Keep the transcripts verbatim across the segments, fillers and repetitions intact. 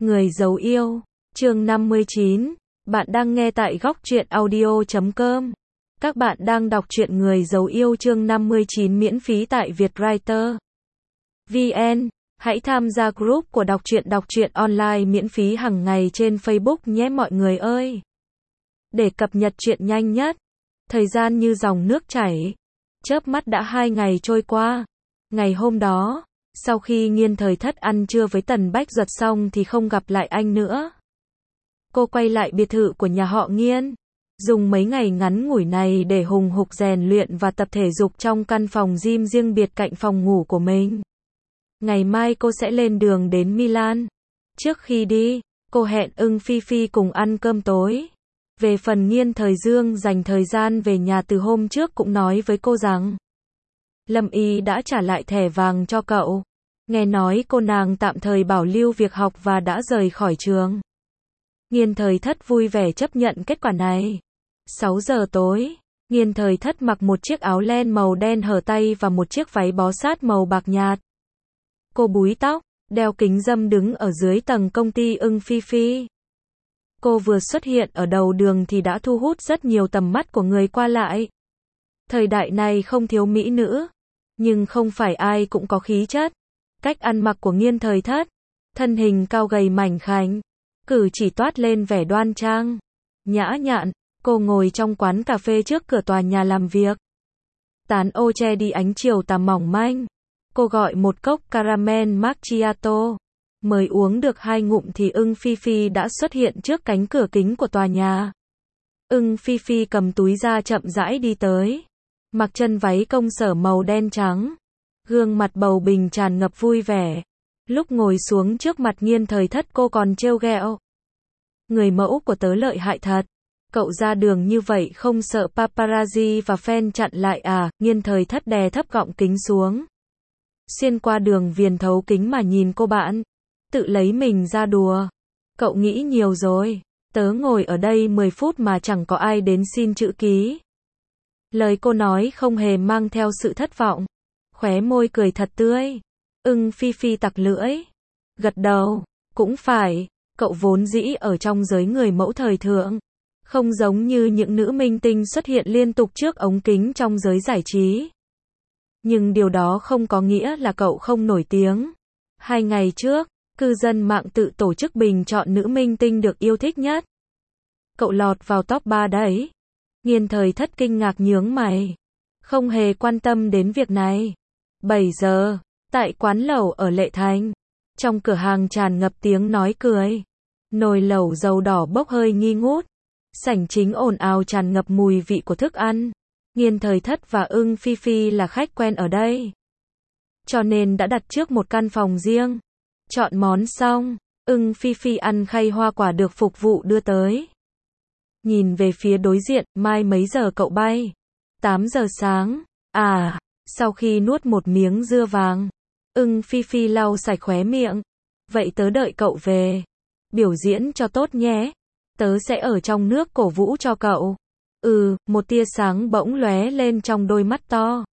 Người giấu yêu, chương năm mươi chín. Bạn đang nghe tại góc truyện audio chấm com. Các bạn đang đọc truyện Người giấu yêu chương năm mươi chín miễn phí tại Vietwriter vê en. Hãy tham gia group của đọc truyện đọc truyện online miễn phí hàng ngày trên Facebook nhé mọi người ơi. Để cập nhật truyện nhanh nhất. Thời gian như dòng nước chảy. Chớp mắt đã hai ngày trôi qua. Ngày hôm đó, sau khi Nghiên Thời Thất ăn trưa với Tần Bách Duật xong thì không gặp lại anh nữa. Cô quay lại biệt thự của nhà họ Nghiên. Dùng mấy ngày ngắn ngủi này để hùng hục rèn luyện và tập thể dục trong căn phòng gym riêng biệt cạnh phòng ngủ của mình. Ngày mai cô sẽ lên đường đến Milan. Trước khi đi, cô hẹn Ưng Phi Phi cùng ăn cơm tối. Về phần Nghiên Thời Dương dành thời gian về nhà từ hôm trước cũng nói với cô rằng Lâm Y đã trả lại thẻ vàng cho cậu. Nghe nói cô nàng tạm thời bảo lưu việc học và đã rời khỏi trường. Nghiên Thời Thất vui vẻ chấp nhận kết quả này. sáu giờ tối, Nghiên Thời Thất mặc một chiếc áo len màu đen hở tay và một chiếc váy bó sát màu bạc nhạt. Cô búi tóc, đeo kính râm đứng ở dưới tầng công ty Ưng Phi Phi. Cô vừa xuất hiện ở đầu đường thì đã thu hút rất nhiều tầm mắt của người qua lại. Thời đại này không thiếu mỹ nữ, nhưng không phải ai cũng có khí chất. Cách ăn mặc của Nghiên Thời Thất, thân hình cao gầy mảnh khảnh, cử chỉ toát lên vẻ đoan trang, nhã nhặn. Cô ngồi trong quán cà phê trước cửa tòa nhà làm việc. Tán ô che đi ánh chiều tà mỏng manh. Cô gọi một cốc caramel macchiato. Mới uống được hai ngụm thì Ưng Phi Phi đã xuất hiện trước cánh cửa kính của tòa nhà. Ưng Phi Phi cầm túi ra chậm rãi đi tới. Mặc chân váy công sở màu đen trắng. Gương mặt bầu bình tràn ngập vui vẻ. Lúc ngồi xuống trước mặt Nghiên Thời Thất cô còn trêu ghẹo. Người mẫu của tớ lợi hại thật. Cậu ra đường như vậy không sợ paparazzi và fan chặn lại à? Nghiên Thời Thất đè thấp gọng kính xuống. Xuyên qua đường viền thấu kính mà nhìn cô bạn. Tự lấy mình ra đùa. Cậu nghĩ nhiều rồi. Tớ ngồi ở đây mười phút mà chẳng có ai đến xin chữ ký. Lời cô nói không hề mang theo sự thất vọng. Khóe môi cười thật tươi. Ưng Phi Phi tặc lưỡi. Gật đầu. Cũng phải. Cậu vốn dĩ ở trong giới người mẫu thời thượng. Không giống như những nữ minh tinh xuất hiện liên tục trước ống kính trong giới giải trí. Nhưng điều đó không có nghĩa là cậu không nổi tiếng. Hai ngày trước, cư dân mạng tự tổ chức bình chọn nữ minh tinh được yêu thích nhất. Cậu lọt vào top ba đấy. Nghiên Thời Thất kinh ngạc nhướng mày. Không hề quan tâm đến việc này. bảy giờ, tại quán lẩu ở Lệ Thành. Trong cửa hàng tràn ngập tiếng nói cười. Nồi lẩu dầu đỏ bốc hơi nghi ngút. Sảnh chính ồn ào tràn ngập mùi vị của thức ăn. Nghiên Thời Thất và Ưng Phi Phi là khách quen ở đây. Cho nên đã đặt trước một căn phòng riêng. Chọn món xong, Ưng Phi Phi ăn khay hoa quả được phục vụ đưa tới. Nhìn về phía đối diện, mai mấy giờ cậu bay? tám giờ sáng. À, sau khi nuốt một miếng dưa vàng, Ưng Phi Phi lau sạch khóe miệng. Vậy tớ đợi cậu về. Biểu diễn cho tốt nhé. Tớ sẽ ở trong nước cổ vũ cho cậu. Ừ, một tia sáng bỗng lóe lên trong đôi mắt to.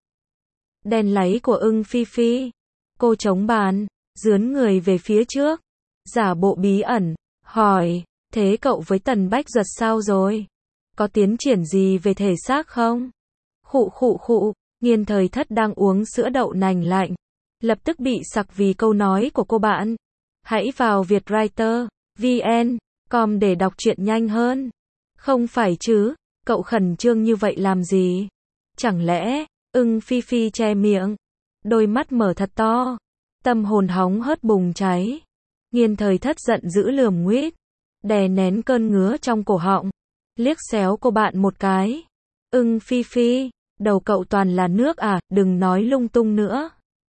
Đèn láy của Ưng Phi Phi. Cô chống bàn, dướn người về phía trước. Giả bộ bí ẩn, hỏi, thế cậu với Tần Bách Duật sao rồi? Có tiến triển gì về thể xác không? Khụ khụ khụ, Nghiên Thời Thất đang uống sữa đậu nành lạnh. Lập tức bị sặc vì câu nói của cô bạn. Hãy vào Vietwriter vê en com để đọc truyện nhanh hơn. Không phải chứ, cậu khẩn trương như vậy làm gì? Chẳng lẽ, Ưng Phi Phi che miệng, đôi mắt mở thật to, tâm hồn hóng hớt bùng cháy. Nghiên Thời Thất giận dữ lườm nguýt, đè nén cơn ngứa trong cổ họng, liếc xéo cô bạn một cái. Ưng Phi Phi, đầu cậu toàn là nước à, đừng nói lung tung nữa.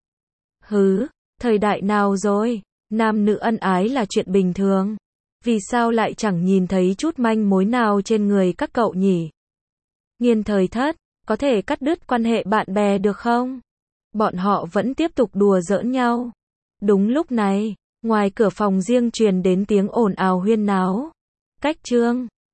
Hứ, thời đại nào rồi, nam nữ ân ái là chuyện bình thường. Vì sao lại chẳng nhìn thấy chút manh mối nào trên người các cậu nhỉ? Nghiên Thời Thất, có thể cắt đứt quan hệ bạn bè được không? Bọn họ vẫn tiếp tục đùa giỡn nhau. Đúng lúc này, ngoài cửa phòng riêng truyền đến tiếng ồn ào huyên náo. Cách chương